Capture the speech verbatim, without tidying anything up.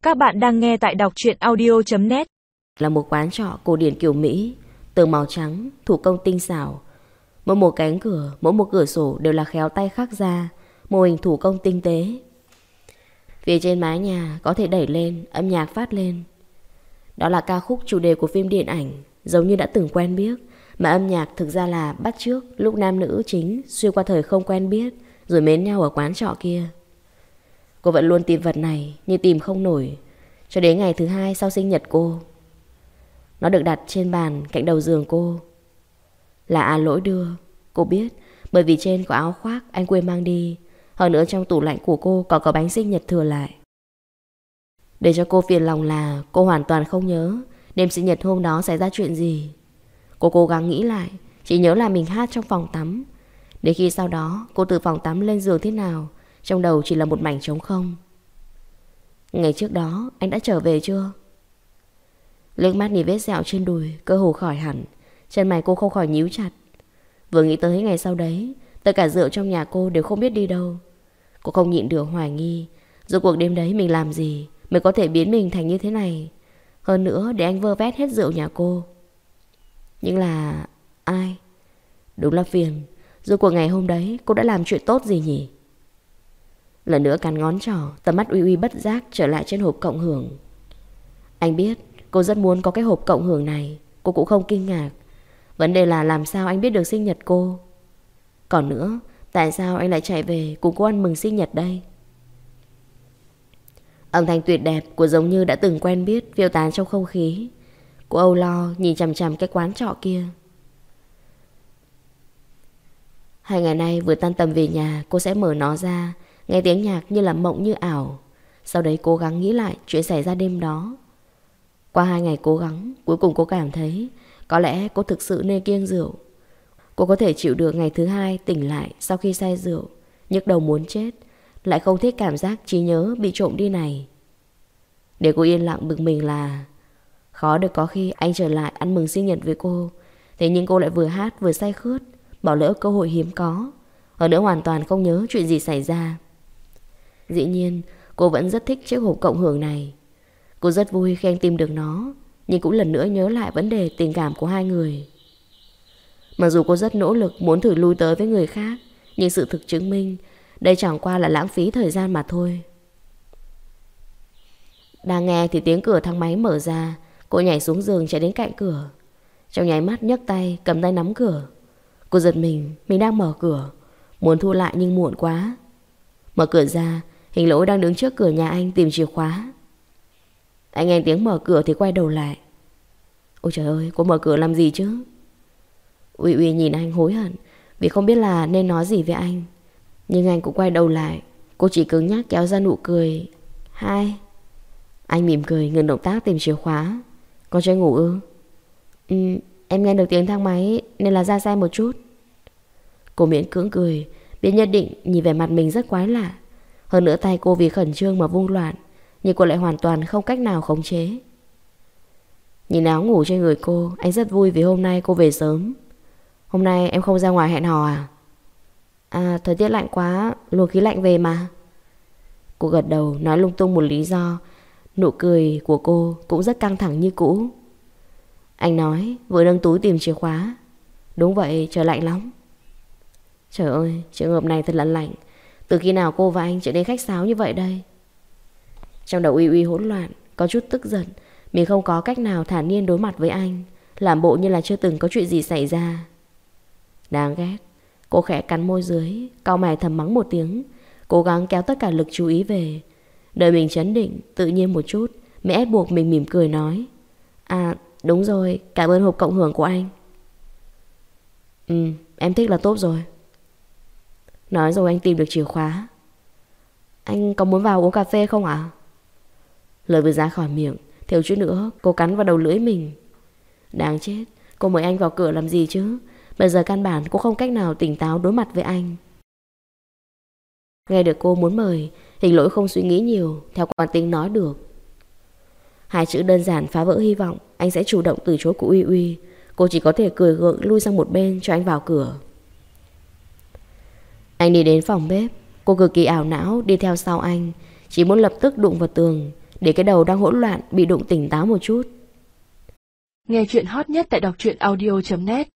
Các bạn đang nghe tại đọc truyện audio chấm net. Là một quán trọ cổ điển kiểu Mỹ, tường màu trắng, thủ công tinh xảo. Mỗi một cánh cửa, mỗi một cửa sổ đều là khéo tay khắc ra, mô hình thủ công tinh tế. Phía trên mái nhà có thể đẩy lên, âm nhạc phát lên. Đó là ca khúc chủ đề của phim điện ảnh, giống như đã từng quen biết, mà âm nhạc thực ra là bắt chước lúc nam nữ chính xuyên qua thời không quen biết rồi mến nhau ở quán trọ kia. Cô vẫn luôn tìm vật này nhưng tìm không nổi, cho đến ngày thứ hai sau sinh nhật cô. Nó được đặt trên bàn cạnh đầu giường cô. Là A Lỗi đưa. Cô biết, bởi vì trên có áo khoác anh quên mang đi. Hơn nữa trong tủ lạnh của cô còn có bánh sinh nhật thừa lại. Để cho cô phiền lòng là cô hoàn toàn không nhớ đêm sinh nhật hôm đó xảy ra chuyện gì. Cô cố gắng nghĩ lại, chỉ nhớ là mình hát trong phòng tắm. Đến khi sau đó cô từ phòng tắm lên giường thế nào, trong đầu chỉ là một mảnh trống không. Ngày trước đó anh đã trở về chưa? Liếc mắt nhìn vết sẹo trên đùi, cơ hồ khỏi hẳn. Chân mày cô không khỏi nhíu chặt. Vừa nghĩ tới ngày sau đấy, tất cả rượu trong nhà cô đều không biết đi đâu. Cô không nhịn được hoài nghi, rồi cuộc đêm đấy mình làm gì mới có thể biến mình thành như thế này. Hơn nữa để anh vơ vét hết rượu nhà cô. Nhưng là... ai? Đúng là phiền. Rồi cuộc ngày hôm đấy cô đã làm chuyện tốt gì nhỉ? Lần nữa cắn ngón trỏ, tầm mắt uy uy bất giác trở lại trên hộp cộng hưởng. Anh biết cô rất muốn có cái hộp cộng hưởng này. Cô cũng không kinh ngạc. Vấn đề là làm sao anh biết được sinh nhật cô. Còn nữa, tại sao anh lại chạy về cùng cô ăn mừng sinh nhật đây? Âm thanh tuyệt đẹp của giống như đã từng quen biết phiêu tán trong không khí. Cô âu lo nhìn chằm chằm cái quán trọ kia. Hai ngày nay vừa tan tầm về nhà, cô sẽ mở nó ra, nghe tiếng nhạc như là mộng như ảo. Sau đấy cố gắng nghĩ lại chuyện xảy ra đêm đó. Qua hai ngày cố gắng, cuối cùng cô cảm thấy có lẽ cô thực sự nên kiêng rượu. Cô có thể chịu được ngày thứ hai tỉnh lại sau khi say rượu, nhức đầu muốn chết, lại không thích cảm giác trí nhớ bị trộm đi này. Để cô yên lặng bực mình là khó được có khi anh trở lại ăn mừng sinh nhật với cô. Thế nhưng cô lại vừa hát vừa say khướt, bỏ lỡ cơ hội hiếm có. Hơn nữa hoàn toàn không nhớ chuyện gì xảy ra. Dĩ nhiên cô vẫn rất thích chiếc hộp cộng hưởng này. Cô rất vui khi anh tìm được nó, nhưng cũng lần nữa nhớ lại vấn đề tình cảm của hai người. Mặc dù cô rất nỗ lực muốn thử lui tới với người khác, nhưng sự thực chứng minh đây chẳng qua là lãng phí thời gian mà thôi. Đang nghe thì tiếng cửa thang máy mở ra. Cô nhảy xuống giường chạy đến cạnh cửa. Trong nháy mắt nhấc tay cầm tay nắm cửa. Cô giật mình, mình đang mở cửa, muốn thu lại nhưng muộn quá. Mở cửa ra, Hình Lỗi đang đứng trước cửa nhà anh tìm chìa khóa. Anh nghe tiếng mở cửa thì quay đầu lại. Ôi trời ơi, cô mở cửa làm gì chứ? Uy Uy nhìn anh hối hận vì không biết là nên nói gì với anh. Nhưng anh cũng quay đầu lại. Cô chỉ cứng nhắc kéo ra nụ cười. Hai. Anh mỉm cười ngừng động tác tìm chìa khóa. Con chưa ngủ ư? Ừ, em nghe được tiếng thang máy nên là ra xe một chút. Cô miễn cưỡng cười, biết nhất định nhìn vẻ mặt mình rất quái lạ. Hơn nữa tay cô vì khẩn trương mà vung loạn, nhưng cô lại hoàn toàn không cách nào khống chế. Nhìn áo ngủ trên người cô, anh rất vui vì hôm nay cô về sớm. Hôm nay em không ra ngoài hẹn hò à? À, thời tiết lạnh quá, luồng khí lạnh về mà. Cô gật đầu nói lung tung một lý do. Nụ cười của cô cũng rất căng thẳng như cũ. Anh nói vừa nâng túi tìm chìa khóa. Đúng vậy, trời lạnh lắm. Trời ơi, trường hợp này thật là lạnh. Từ khi nào cô và anh trở nên khách sáo như vậy đây? Trong đầu Uy Uy hỗn loạn, có chút tức giận. Mình không có cách nào thản nhiên đối mặt với anh, làm bộ như là chưa từng có chuyện gì xảy ra. Đáng ghét. Cô khẽ cắn môi dưới, cau mày thầm mắng một tiếng, cố gắng kéo tất cả lực chú ý về. Đợi mình trấn định, tự nhiên một chút, mới ép buộc mình mỉm cười nói. À đúng rồi, cảm ơn hộp cộng hưởng của anh. Ừ, em thích là tốt rồi. Nói rồi anh tìm được chìa khóa. Anh có muốn vào uống cà phê không ạ? Lời vừa ra khỏi miệng, thiếu chút nữa cô cắn vào đầu lưỡi mình. Đáng chết, cô mời anh vào cửa làm gì chứ? Bây giờ căn bản cô không cách nào tỉnh táo đối mặt với anh. Nghe được cô muốn mời, Hình Lỗi không suy nghĩ nhiều, theo quán tính nói được. Hai chữ đơn giản phá vỡ hy vọng anh sẽ chủ động từ chối của Uy Uy. Cô chỉ có thể cười gượng lui sang một bên cho anh vào cửa. Anh đi đến phòng bếp. Cô cực kỳ ảo não đi theo sau anh, chỉ muốn lập tức đụng vào tường để cái đầu đang hỗn loạn bị đụng tỉnh táo một chút. Nghe chuyện hot nhất tại đọc truyện audio chấm net.